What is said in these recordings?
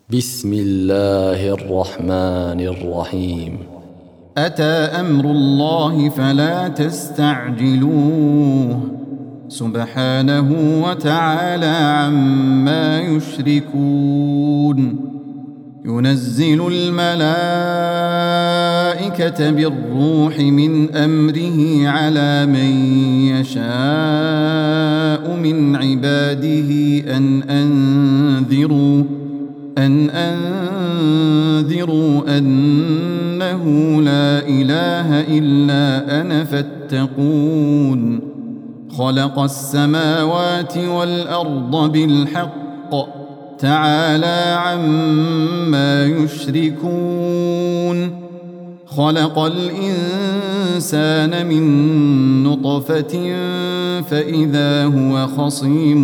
بسم الله الرحمن الرحيم. أتى أمر الله فلا تستعجلوه سبحانه وتعالى عما يشركون. ينزل الملائكة بالروح من أمره على من يشاء من عباده أن أنذروا أنه لا إله إلا أنا فاتقون. خلق السماوات والأرض بالحق تعالى عما يشركون. خلق الإنسان من نطفة فإذا هو خصيم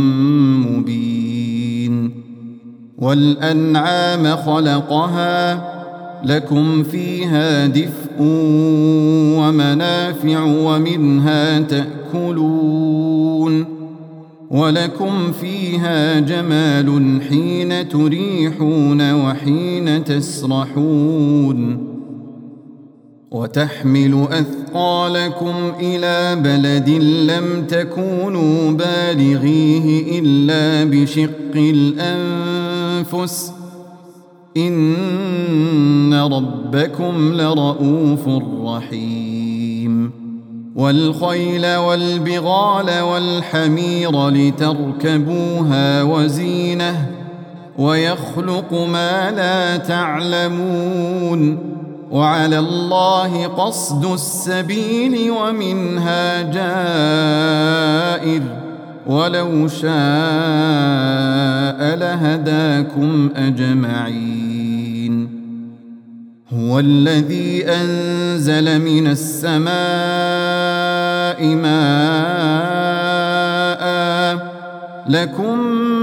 مبين. والأنعام خلقها لكم فيها دفء ومنافع ومنها تأكلون. ولكم فيها جمال حين تريحون وحين تسرحون. وتحمل أثقالكم إلى بلد لم تكونوا بالغيه إلا بشق الأنفس إن ربكم لرؤوف رحيم. والخيل والبغال والحمير لتركبوها وزينة ويخلق ما لا تعلمون. وعلى الله قصد السبيل ومنها جائر ولو شاء لهداكم أجمعين. هو الذي أنزل من السماء ماء لكم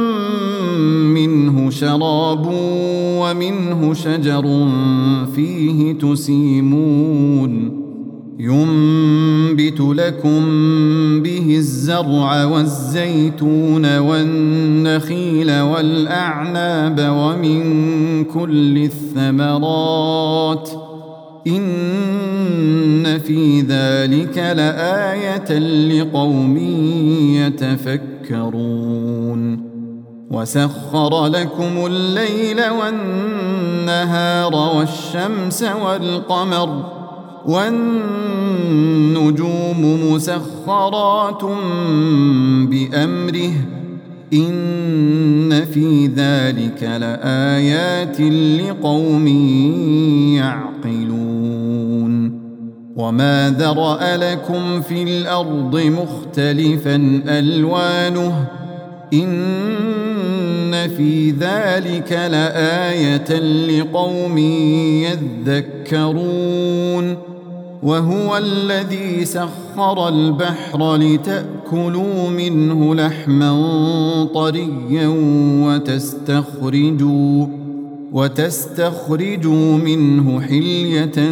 منه شراب ومنه شجر فيه تسيمون. ينبت لكم به الزرع والزيتون والنخيل والأعناب ومن كل الثمرات إن في ذلك لآية لقوم يتفكرون. وسخر لكم الليل والنهار والشمس والقمر والنجوم مسخرات بأمره إن في ذلك لآيات لقوم يعقلون. وما ذرأ لكم في الأرض مختلفا ألوانه إن في ذلك لآية لقوم يذكرون. وهو الذي سخر البحر لتأكلوا منه لحما طريا وتستخرجوا منه حلية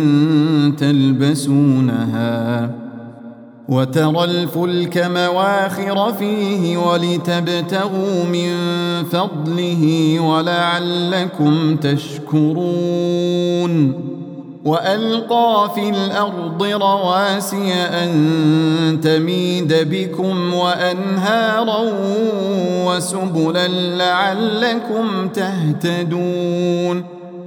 تلبسونها. وترى الفلك مواخر فيه ولتبتغوا من فضله ولعلكم تشكرون. وألقى في الأرض رواسي أن تميد بكم وأنهارا وسبلا لعلكم تهتدون.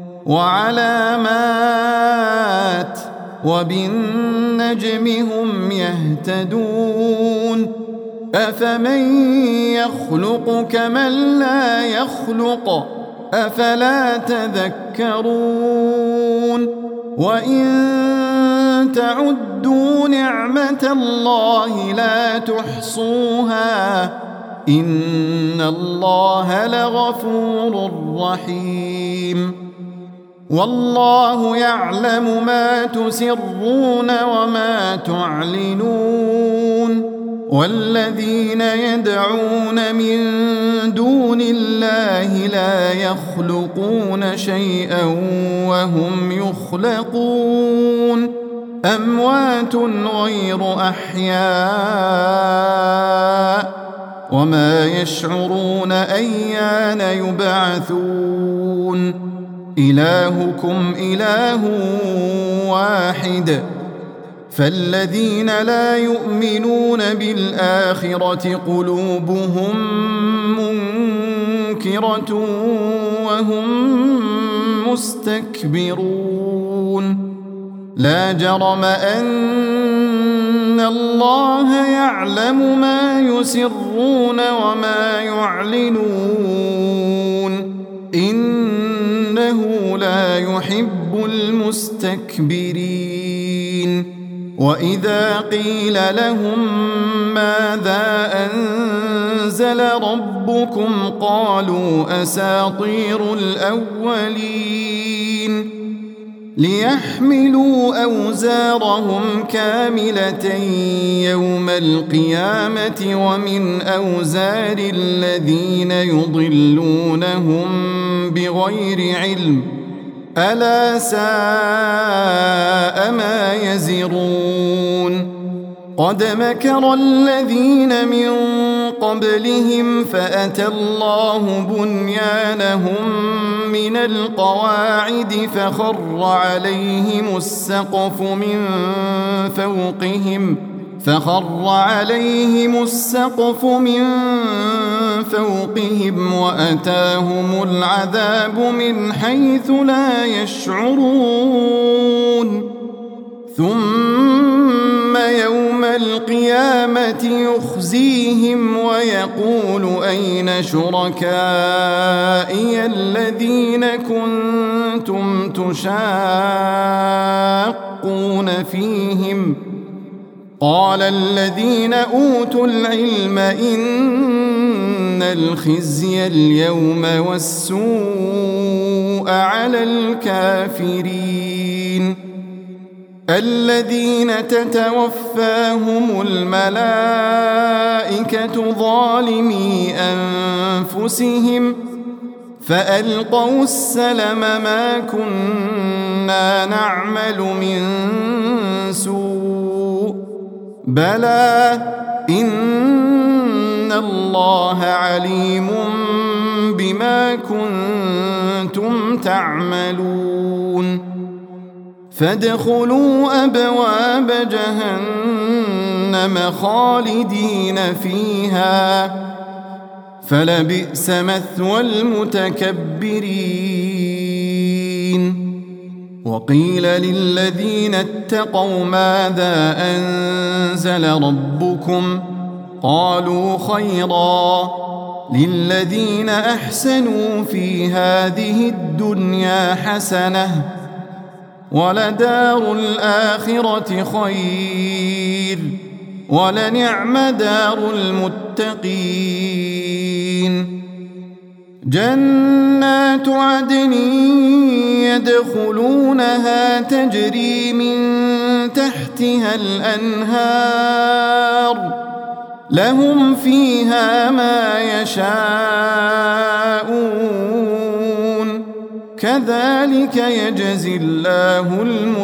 وعلامات وبالنجم هم يهتدون. أفمن يخلق كمن لا يخلق أفلا تذكرون. وإن تعدوا نعمة الله لا تحصوها إن الله لغفور رحيم. والله يعلم ما تسرون وما تعلنون. والذين يدعون من دون الله لا يخلقون شيئا وهم يخلقون. أموات غير أحياء وما يشعرون أيان يبعثون إلهكم إله واحد فالذين لا يؤمنون بالآخرة قلوبهم منكرة وهم مستكبرون لا جرم أن الله يعلم ما يسرون وما يعلنون إنه لا يحب المستكبرين وإذا قيل لهم ماذا أنزل ربكم قالوا أساطير الأولين ليحملوا أوزارهم كاملة يوم القيامة ومن أوزار الذين يضلونهم بغير علم ألا ساء ما يزرون قد مكر الذين من قبلهم فأتى الله بنيانهم من القواعد فخر عليهم السقف من فوقهم وأتاهم العذاب من حيث لا يشعرون ثم يوم القيامة يخزيهم ويقول أين شركائي الذين كنتم تشاقون فيهم قال الذين أوتوا العلم إن الخزي اليوم والسوء على الكافرين الذين تتوفاهم الملائكة ظالمي أنفسهم فألقوا السلم ما كنا نعمل من سوء بلى إن الله عليم بما كنتم تعملون فادخلوا أبواب جهنم خالدين فيها فلبئس مثوى المتكبرين وقيل للذين اتقوا ماذا أنزل ربكم قالوا خيرا للذين أحسنوا في هذه الدنيا حسنة ولدار الآخرة خير ولنعم دار المتقين جنات عدن يدخلونها تجري من تحتها الأنهار لهم فيها ما يشاءون كذلك يجزي الله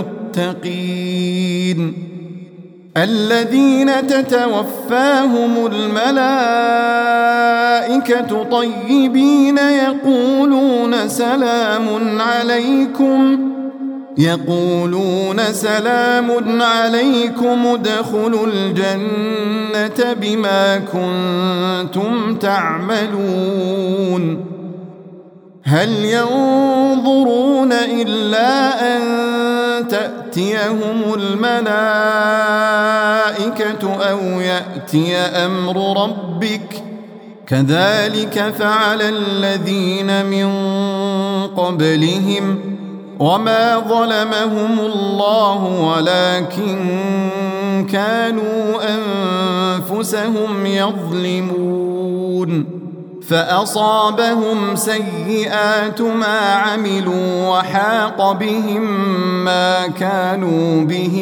المتقين الذين تتوفاهم الملائكة طيبين يقولون سلام عليكم ادخلوا الجنة بما كنتم تعملون هل ينظرون إلا أن تأتيهم الملائكة أو يأتي أمر ربك كذلك فعل الذين من قبلهم وما ظلمهم الله ولكن كانوا أنفسهم يظلمون فأصابهم سيئات ما عملوا وحاق بهم ما كانوا به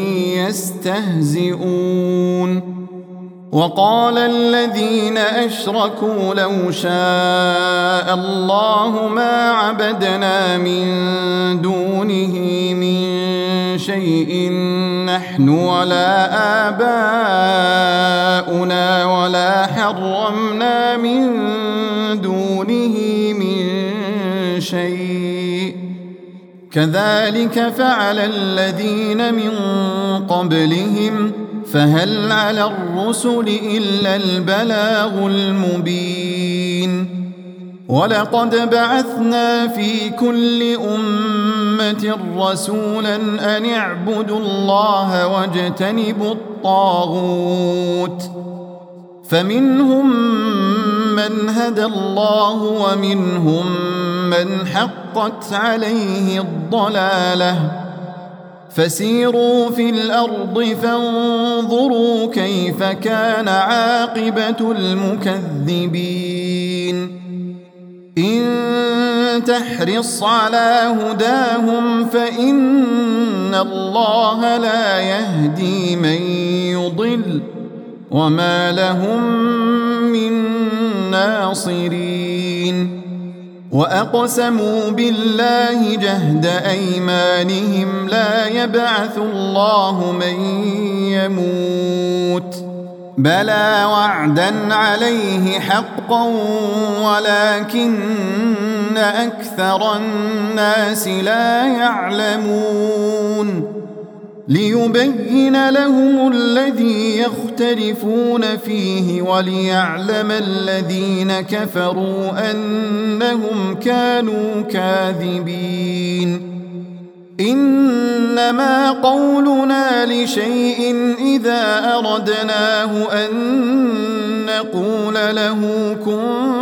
يستهزئون وقال الذين أشركوا لو شاء الله ما عبدنا من دونه من شيء نحن ولا آباؤنا ولا حرمنا من دونه من شيء كذلك فعل الذين من قبلهم فهل على الرسل إلا البلاغ المبين ولقد بعثنا في كل أمة رسولا أن اعبدوا الله واجتنبوا الطاغوت فمنهم من هدى الله ومنهم من حقت عليه الضلالة فسيروا في الأرض فانظروا كيف كان عاقبة المكذبين إن تحرص على هداهم فإن الله لا يهدي من يضل وما لهم من ناصرين وأقسموا بالله جهد أيمانهم لا يبعث الله من يموت بلى وعدا عليه حقا ولكن أكثر الناس لا يعلمون ليبين لهم الذي يختلفون فيه وليعلم الذين كفروا أنهم كانوا كاذبين إنما قولنا لشيء إذا أردناه أن نقول له كن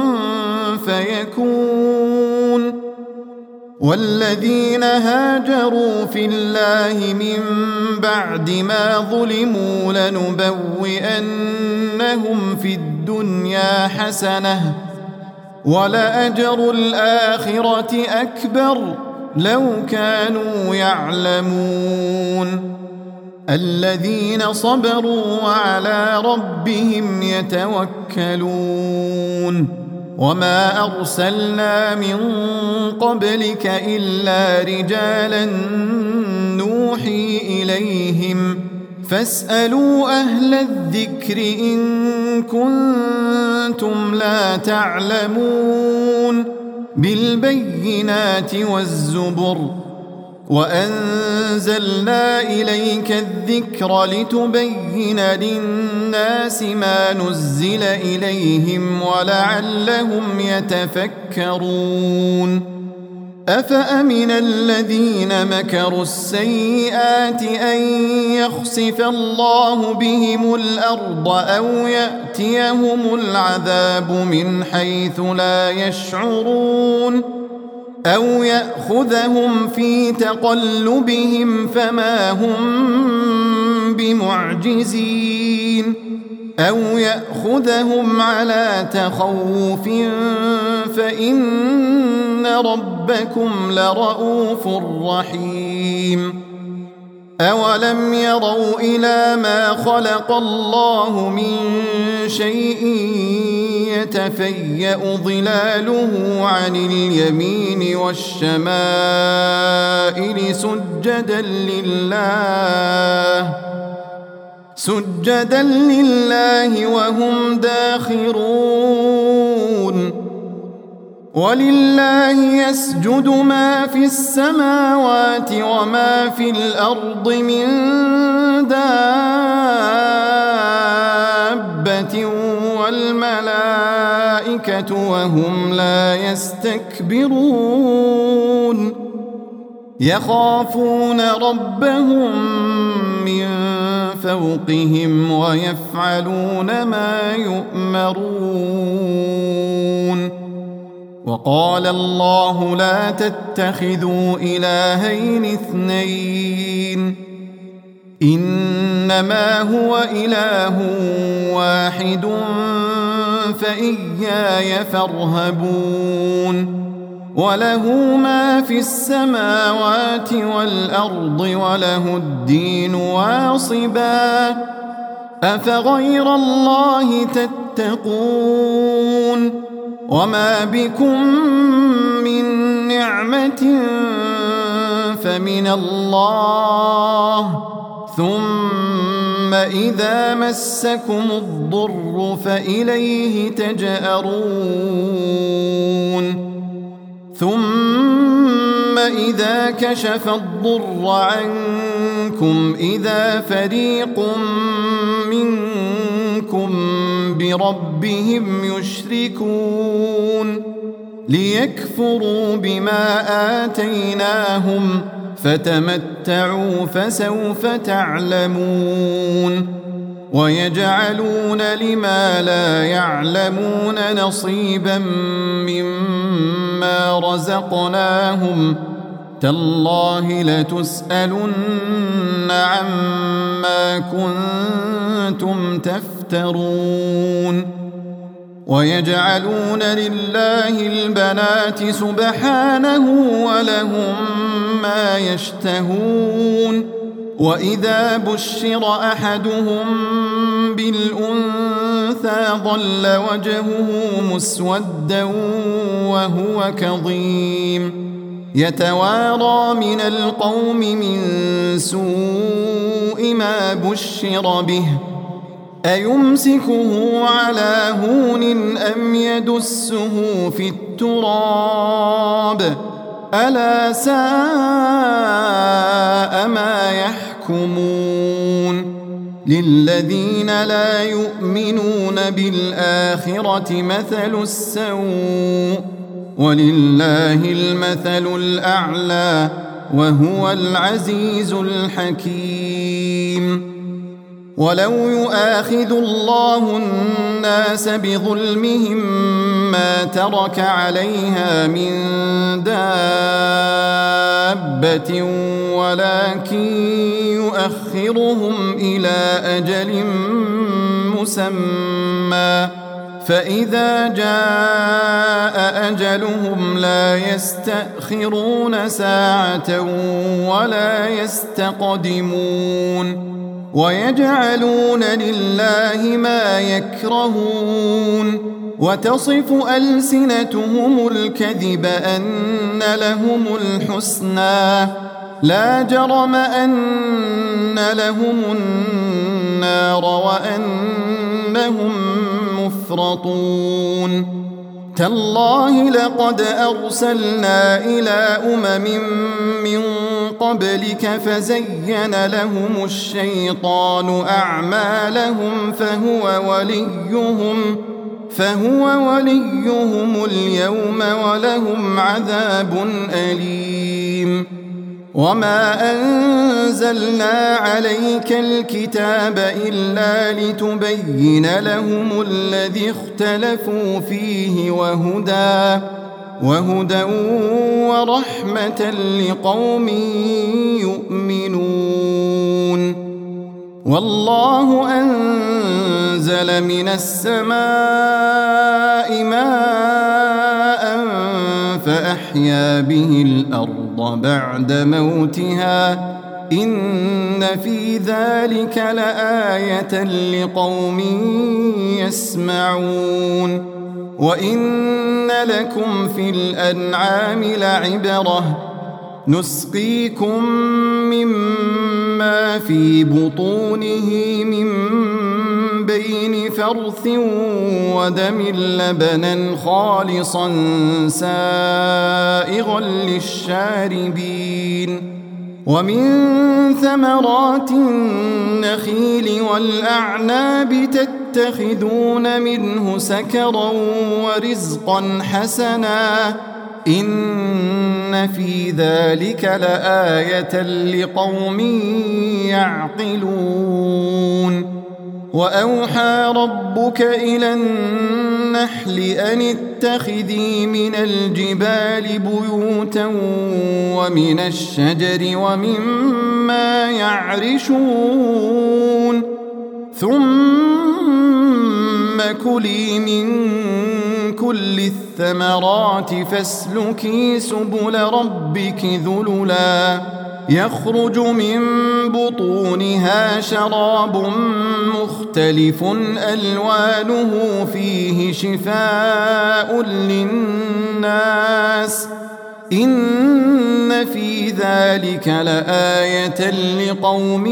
فيكون والذين هاجروا في الله من بعد ما ظلموا لنبوئنهم في الدنيا حسنة ولأجر الآخرة أكبر لو كانوا يعلمون الذين صبروا وعلى ربهم يتوكلون وما أرسلنا من قبلك إلا رجالا نوحي إليهم فاسألوا أهل الذكر إن كنتم لا تعلمون بالبينات والزبر وأنزلنا إليك الذكر لتبين للناس ما نزل إليهم ولعلهم يتفكرون أفأمن الذين مكروا السيئات أن يخسف الله بهم الأرض أو يأتيهم العذاب من حيث لا يشعرون أو يأخذهم في تقلبهم فما هم بمعجزين أو يأخذهم على تخوف فإن ربكم لرؤوف رحيم أولم يروا إلى ما خلق الله من شيء يتفيأ ظلاله عن اليمين والشمائل سجدا لله وهم داخرون ولله يسجد ما في السماوات وما في الأرض من دابة والملائكة وهم لا يستكبرون يخافون ربهم من فوقهم ويفعلون ما يؤمرون وقال الله لا تتخذوا إلهين اثنين إنما هو إله واحد فإياي فارهبون وله ما في السماوات والأرض وله الدين واصبا أفغير الله تتقون وما بكم من نعمة فمن الله ثم إذا مسكم الضر فإليه تجأرون ثم إذا كشف الضر عنكم إذا فريق منكم بربهم يشركون ليكفروا بما آتيناهم فتمتعوا فسوف تعلمون ويجعلون لما لا يعلمون نصيبا مما رزقناهم تالله لتسألن عما كنتم تفترون ويجعلون لله البنات سبحانه ولهم ما يشتهون وإذا بشر أحدهم بالأنثى ظل وجهه مسودا وهو كظيم يتوارى من القوم من سوء ما بشر به أيمسكه على هون أم يدسه في التراب ألا ساء ما يحكمون للذين لا يؤمنون بالآخرة مثل السوء ولله المثل الأعلى وهو العزيز الحكيم ولو يؤاخذ الله الناس بظلمهم ما ترك عليها من دابة ولكن يؤخرهم إلى أجل مسمى فإذا جاء أجلهم لا يستأخرون ساعة ولا يستقدمون ويجعلون لله ما يكرهون وتصف ألسنتهم الكذب أن لهم الحسنى لا جرم أن لهم النار وأنهم مفرطون تالله لقد أرسلنا إلى من قبلك فزين لهم الشيطان أعمالهم فهو وليهم اليوم ولهم عذاب أليم وما أنزلنا عليك الكتاب إلا لتبين لهم الذي اختلفوا فيه وهدى ورحمة لقوم يؤمنون والله أنزل من السماء ماء فأحيا به الأرض بعد موتها إن في ذلك لآية لقوم يسمعون وإن لكم في الأنعام لعبرة نسقيكم مما في بطونه من بين فرث ودم لبنا خالصا سائغا للشاربين ومن ثمرات النخيل والأعناب تتخذون منه سكرا ورزقا حسنا إن في ذلك لآية لقوم يعقلون وأوحى ربك إلى النحل أن اتخذي من الجبال بيوتا ومن الشجر ومما يعرشون ثم كلي من كل الثمرات فاسلكي سبل ربك ذللا يخرج من بطونها شراب مختلف ألوانه فيه شفاء للناس إن في ذلك لآية لقوم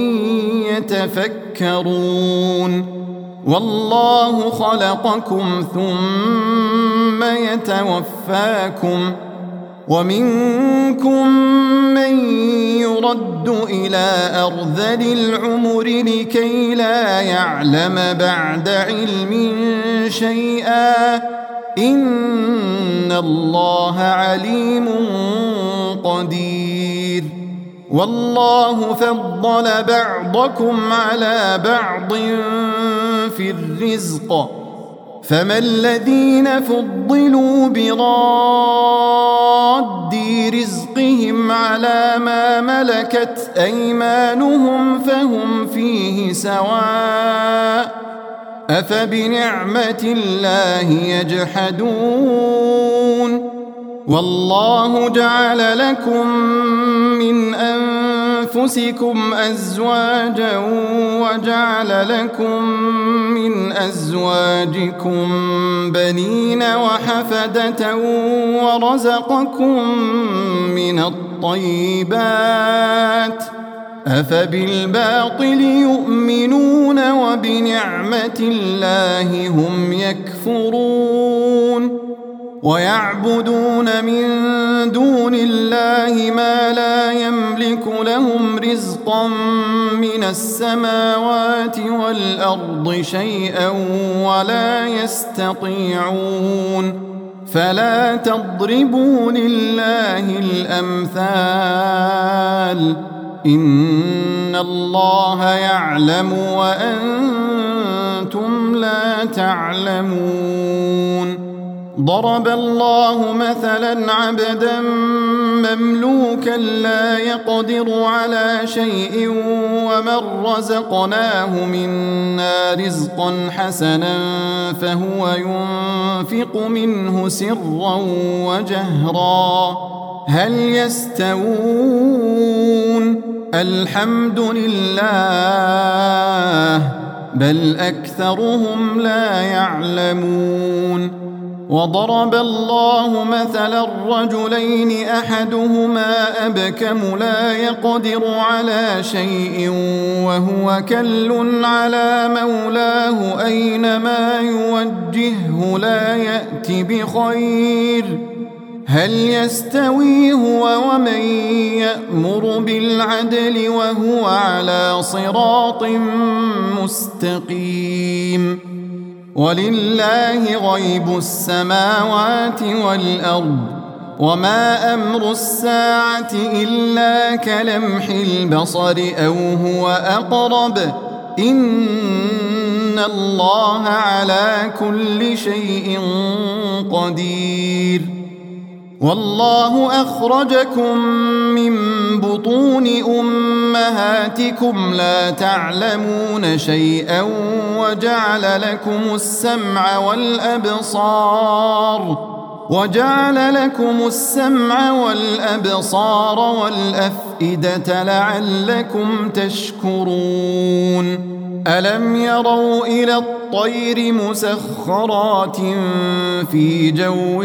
يتفكرون والله خلقكم ثم يتوفاكم ومنكم من يرد إلى أرذل العمر لكي لا يعلم بعد علم شيئا إن الله عليم قدير والله فضل بعضكم على بعض في الرزق فما الذين فضلوا براد رزقهم على ما ملكت أيمانهم فهم فيه سواء أفبنعمة الله يجحدون والله جعل لكم من أنفسكم أزواجا وجعل لكم من أزواجكم بنين وحفدة ورزقكم من الطيبات أفبالباطل يؤمنون وبنعمة الله هم يكفرون ويعبدون من دون الله ما لا يملك لهم رزقا من السماوات والأرض شيئا ولا يستطيعون فلا تضربوا لله الأمثال إن الله يعلم وأنتم لا تعلمون ضرب الله مثلا عبدا مملوكا لا يقدر على شيء ومن رزقناه منا رزقا حسنا فهو ينفق منه سرا وجهرا هل يستوون الحمد لله بل أكثرهم لا يعلمون وضرب الله مثلا الرجلين أحدهما أبكم لا يقدر على شيء وهو كل على مولاه أينما يوجهه لا يأتي بخير هل يستوي هو ومن يأمر بالعدل وهو على صراط مستقيم ولله غيب السماوات والأرض وما أمر الساعة إلا كلمح البصر أو هو أقرب إن الله على كل شيء قدير والله أخرجكم من بطون أمهاتكم لا تعلمون شيئا وجعل لكم السمع والأبصار والأفئدة لعلكم تشكرون ألم يروا إلى الطير مسخرات في جو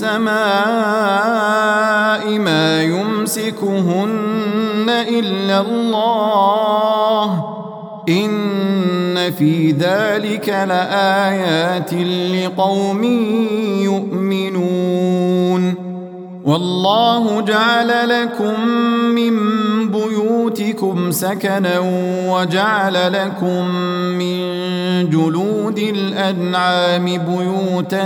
السماء ما يمسكهن إلا الله إن في ذلك لآيات لقوم يؤمنون والله جعل لكم من بيوتكم سكنا وجعل لكم من جلود الأنعام بيوتا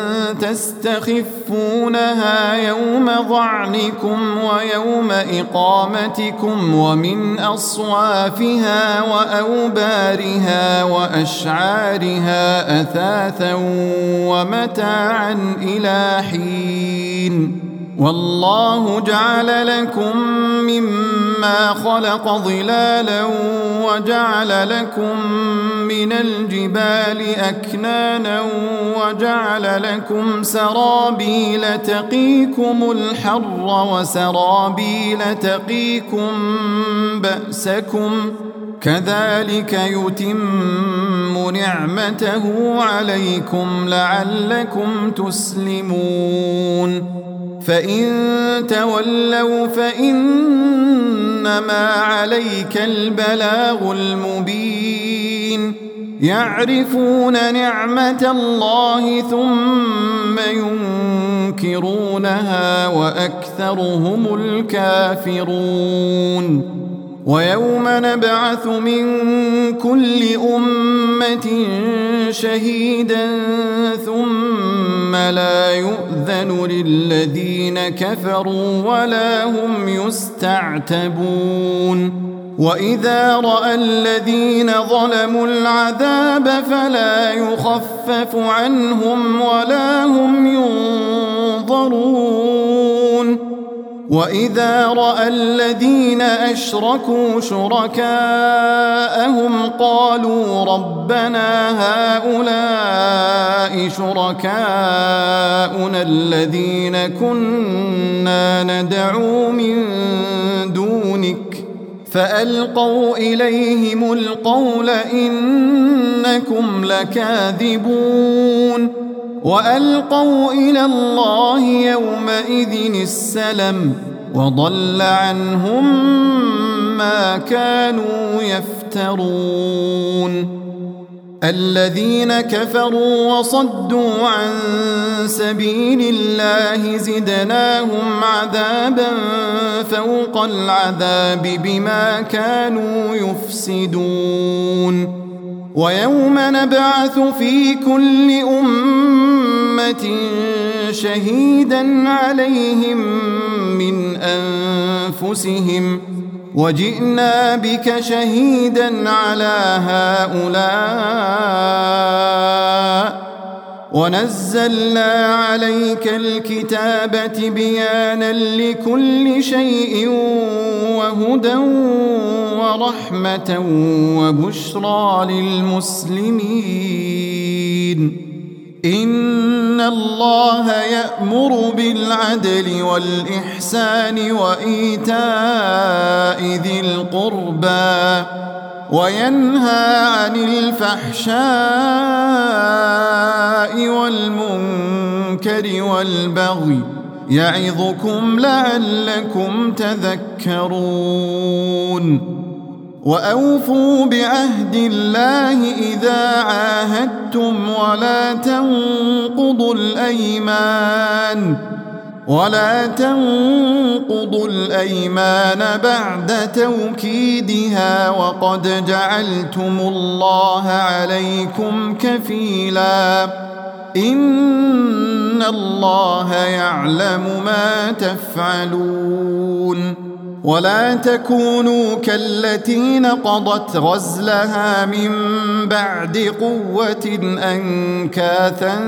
تستخفونها يوم ظعنكم ويوم إقامتكم ومن أصوافها وأوبارها وأشعارها أثاثا ومتاعا إلى حين والله جعل لكم مما خلق ظلالا وجعل لكم من الجبال أكنانا وجعل لكم سرابيل تقيكم الحر وسرابيل تقيكم بأسكم كذلك يتم نعمته عليكم لعلكم تسلمون فإن تولوا فإنما عليك البلاغ المبين يعرفون نعمة الله ثم ينكرونها وأكثرهم الكافرون ويوم نبعث من كل أمة شهيدا ثم لا يؤذن للذين كفروا ولا هم يستعتبون وإذا رأى الذين ظلموا العذاب فلا يخفف عنهم ولا هم ينظرون وإذا رأى الذين أشركوا شركاءهم قالوا ربنا هؤلاء شركاؤنا الذين كنا ندعو من دونك فألقوا إليهم القول إنكم لكاذبون وألقوا إلى الله يومئذ السلم وضل عنهم ما كانوا يفترون الذين كفروا وصدوا عن سبيل الله زدناهم عذابا فوق العذاب بما كانوا يفسدون ويوم نبعث في كل أمة شهيدا عليهم من أنفسهم وجئنا بك شهيدا على هؤلاء ونزلنا عليك الكتاب تبيانا لكل شيء وهدى ورحمة وبشرى للمسلمين إن الله يأمر بالعدل والإحسان وإيتاء ذي القربى وينهى عن الفحشاء والمنكر والبغي يعظكم لعلكم تذكرون وأوفوا بعهد الله إذا عاهدتم ولا تنقضوا الأيمان بعد توكيدها وقد جعلتم الله عليكم كفيلا إن الله يعلم ما تفعلون ولا تكونوا كالتي نقضت غزلها من بعد قوة أنكاثا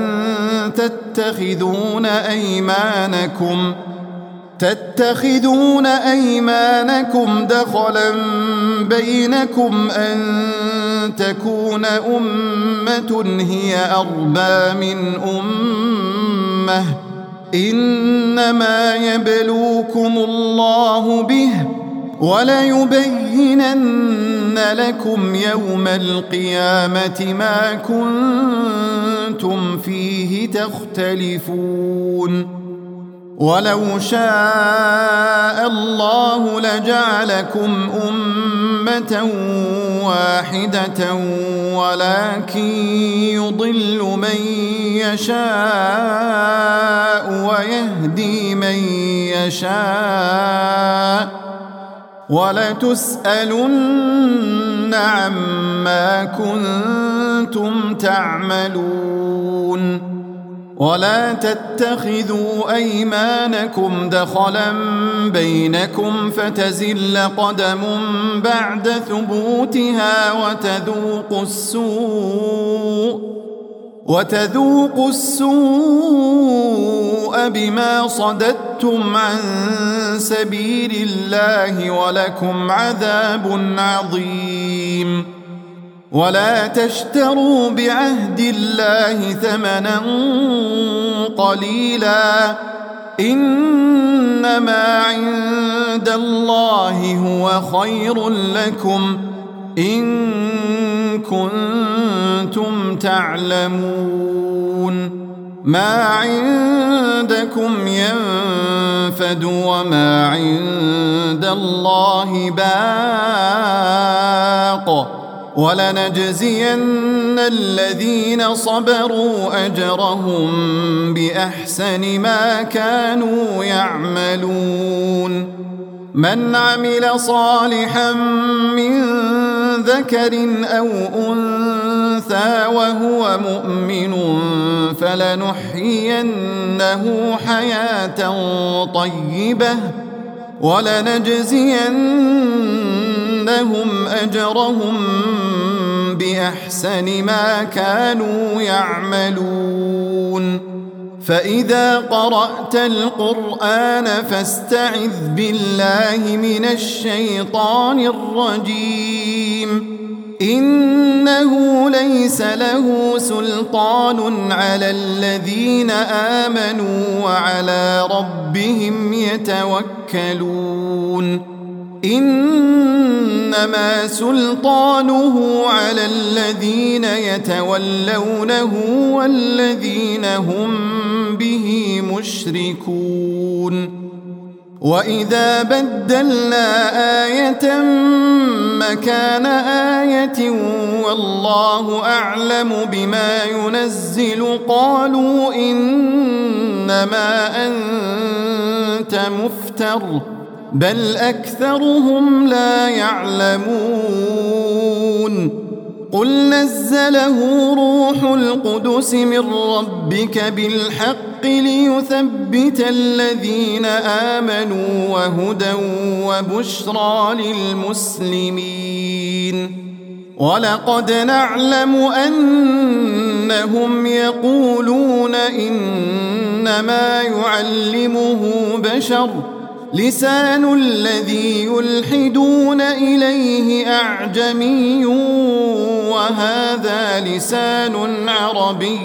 تتخذون أيمانكم دخلا بينكم أن تكون أمة هي أربى من أمة إنما يبلوكم الله به وليبينن لكم يوم القيامة ما كنتم فيه تختلفون ولو شاء الله لجعلكم أمة واحدة ولكن يضل من يشاء ويهدي من يشاء ولتسألن عما كنتم تعملون ولا تتخذوا أيمانكم دخلا بينكم فتزل قدم بعد ثبوتها وتذوقوا السوء بما صددتم عن سبيل الله ولكم عذاب عظيم ولا تشتروا بعهد الله ثمنا قليلا إنما عند الله هو خير لكم إن كنتم تعلمون ما عندكم ينفد وما عند الله باق ولنجزين الذين صبروا أجرهم بأحسن ما كانوا يعملون من عمل صالحا من ذكر أو أنثى وهو مؤمن فلنحيينه حياة طيبة ولنجزينهم أجرهم بأحسن ما كانوا يعملون فإذا قرأت القرآن فاستعذ بالله من الشيطان الرجيم إنه ليس له سلطان على الذين آمنوا وعلى ربهم يتوكلون إنما سلطانه على الذين يتولونه والذين هم به مشركون وإذا بدلنا آية مكان آية والله أعلم بما ينزل قالوا إنما أنت مفتر بل أكثرهم لا يعلمون قل نزله روح القدس من ربك بالحق ليثبت الذين آمنوا وهدى وبشرى للمسلمين ولقد نعلم أنهم يقولون إنما يعلمه بشر لسان الذي يلحدون إليه أعجمي وهذا لسان عربي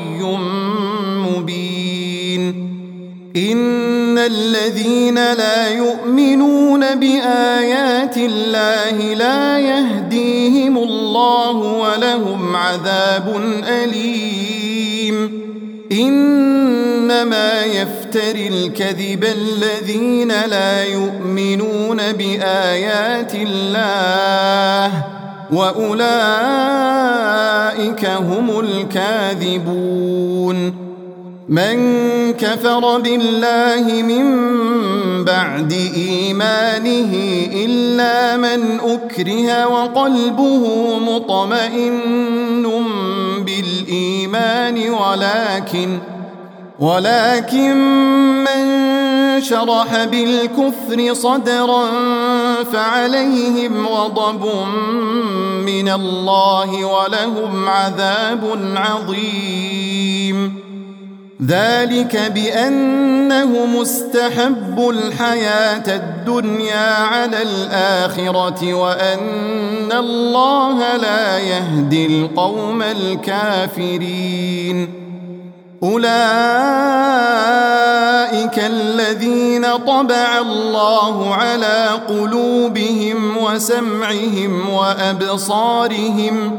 مبين إن الذين لا يؤمنون بآيات الله لا يهديهم الله ولهم عذاب أليم إنما يفتري الكذب الذين لا يؤمنون بآيات الله وأولئك هم الكاذبون من كفر بالله من بعد إيمانه إلا من أكره وقلبه مطمئن بالإيمان ولكن من شرح بالكفر صدرا فعليهم غضب من الله ولهم عذاب عظيم ذلك بأنهم استحبوا الحياة الدنيا على الآخرة وأن الله لا يهدي القوم الكافرين أولئك الذين طبع الله على قلوبهم وسمعهم وأبصارهم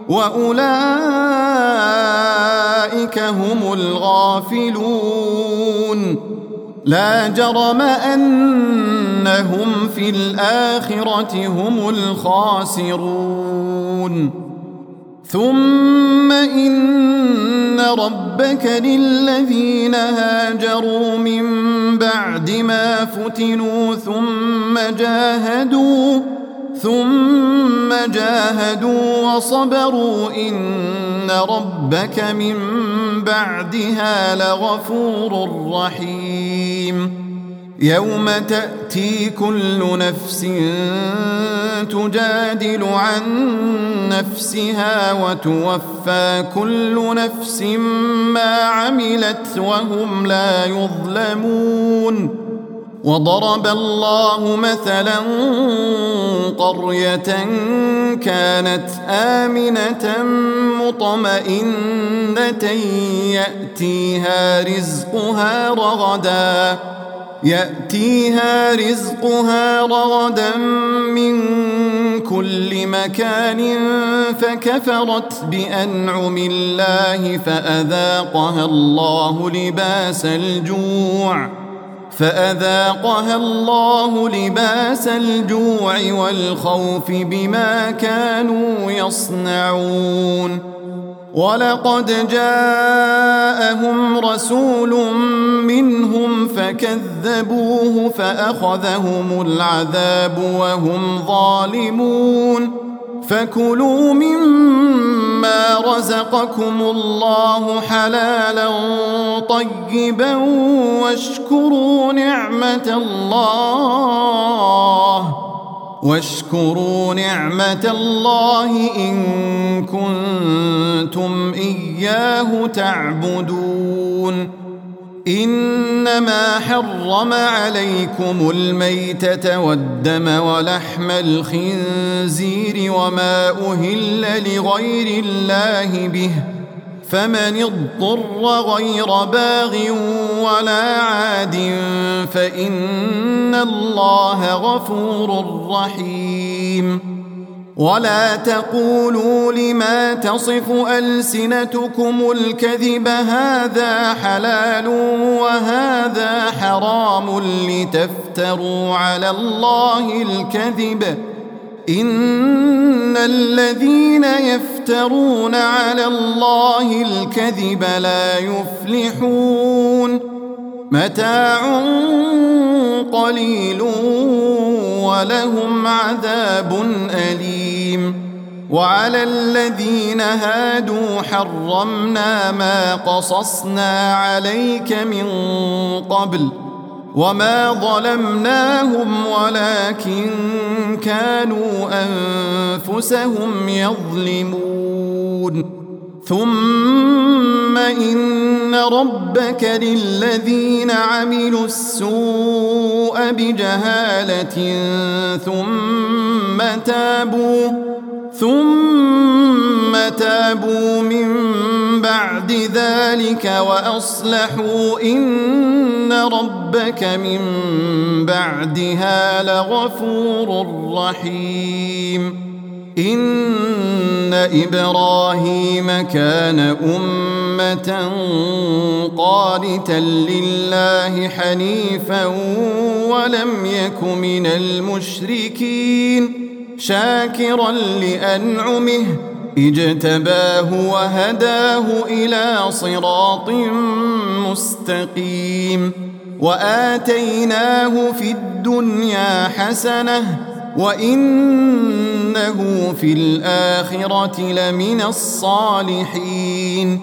وأولئك هم الغافلون لا جرم أنهم في الآخرة هم الخاسرون ثم إن ربك للذين هاجروا من بعد ما فتنوا ثم جاهدوا وصبروا إن ربك من بعدها لغفور رحيم يوم تأتي كل نفس تجادل عن نفسها وتوفى كل نفس ما عملت وهم لا يظلمون وضرب الله مثلا قرية كانت آمنة مطمئنة يأتيها رزقها يأتيها رزقها رغدا من كل مكان فكفرت بأنعم الله فأذاقها الله لباس الجوع والخوف بما كانوا يصنعون ولقد جاءهم رسول منهم فكذبوه فأخذهم العذاب وهم ظالمون فكلوا مما رزقكم الله حلالا طيبا واشكروا نعمة الله إن كنتم إياه تعبدون إنما حرم عليكم الميتة والدم ولحم الخنزير وما أهل لغير الله به فمن اضطر غير باغ ولا عاد فإن الله غفور رحيم ولا تقولوا لما تصف ألسنتكم الكذب هذا حلال وهذا حرام لتفتروا على الله الكذب إن الذين يفترون على الله الكذب لا يفلحون متاع قليل ولهم عذاب أليم وعلى الذين هادوا حرمنا ما قصصنا عليك من قبل وما ظلمناهم ولكن كانوا أنفسهم يظلمون ثم إن ربك للذين عملوا السوء بجهالة ثم تابوا من بعد ذلك وأصلحوا إن ربك من بعدها لغفور رحيم إن إبراهيم كان أمة قانتا لله حنيفا ولم يك من المشركين شاكرا لأنعمه اجتباه وهداه إلى صراط مستقيم وآتيناه في الدنيا حسنة وإنه في الآخرة لمن الصالحين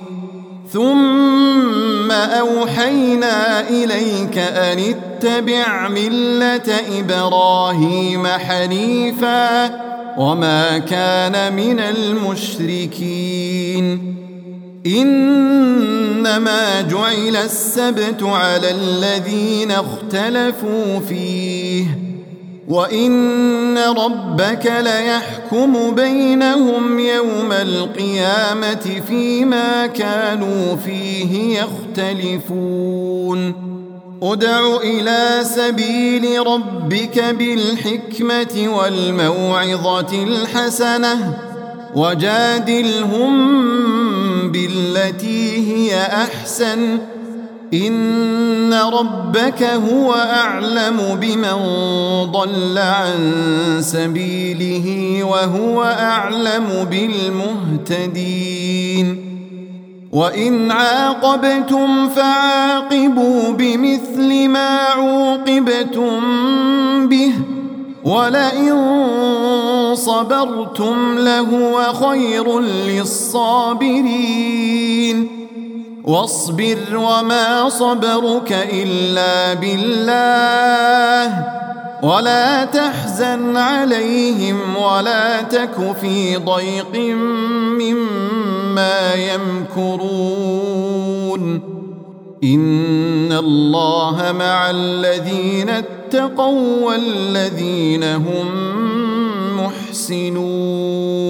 ثم أوحينا إليك أن اتبع ملة إبراهيم حنيفا وما كان من المشركين إنما جعل السبت على الذين اختلفوا فيه وإن ربك ليحكم بينهم يوم القيامة فيما كانوا فيه يختلفون ادع إلى سبيل ربك بالحكمة والموعظة الحسنة وجادلهم بالتي هي أحسن إن ربك هو أعلم بمن ضل عن سبيله وهو أعلم بالمهتدين وإن عاقبتم فعاقبوا بمثل ما عوقبتم به ولئن صبرتم لهو خير للصابرين واصبر وما صبرك إلا بالله ولا تحزن عليهم ولا تك في ضيق مما يمكرون إن الله مع الذين اتقوا والذين هم محسنون